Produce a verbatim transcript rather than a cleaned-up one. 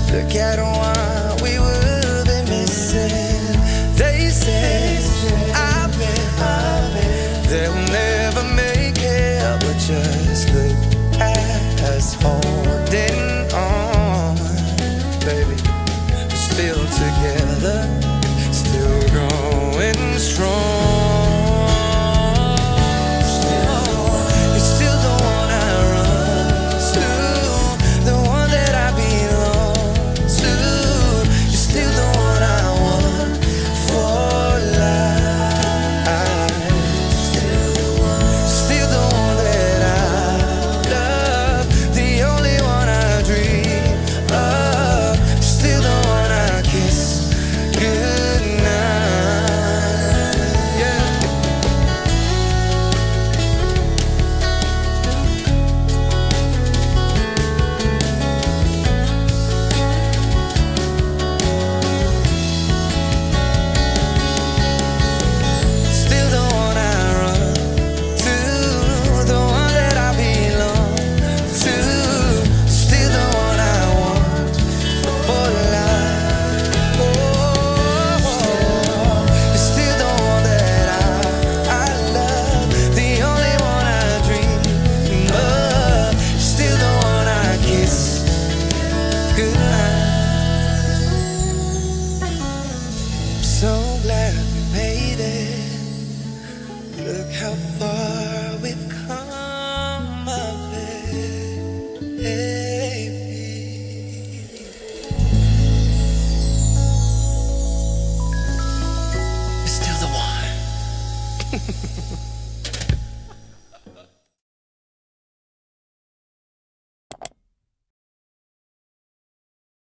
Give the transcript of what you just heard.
Look at what we will be missing. They say, I bet they'll never make it, but just look at us holding on, baby. We're still together, still going strong. So glad we made it. Look how far we've come, my baby. You're still the one.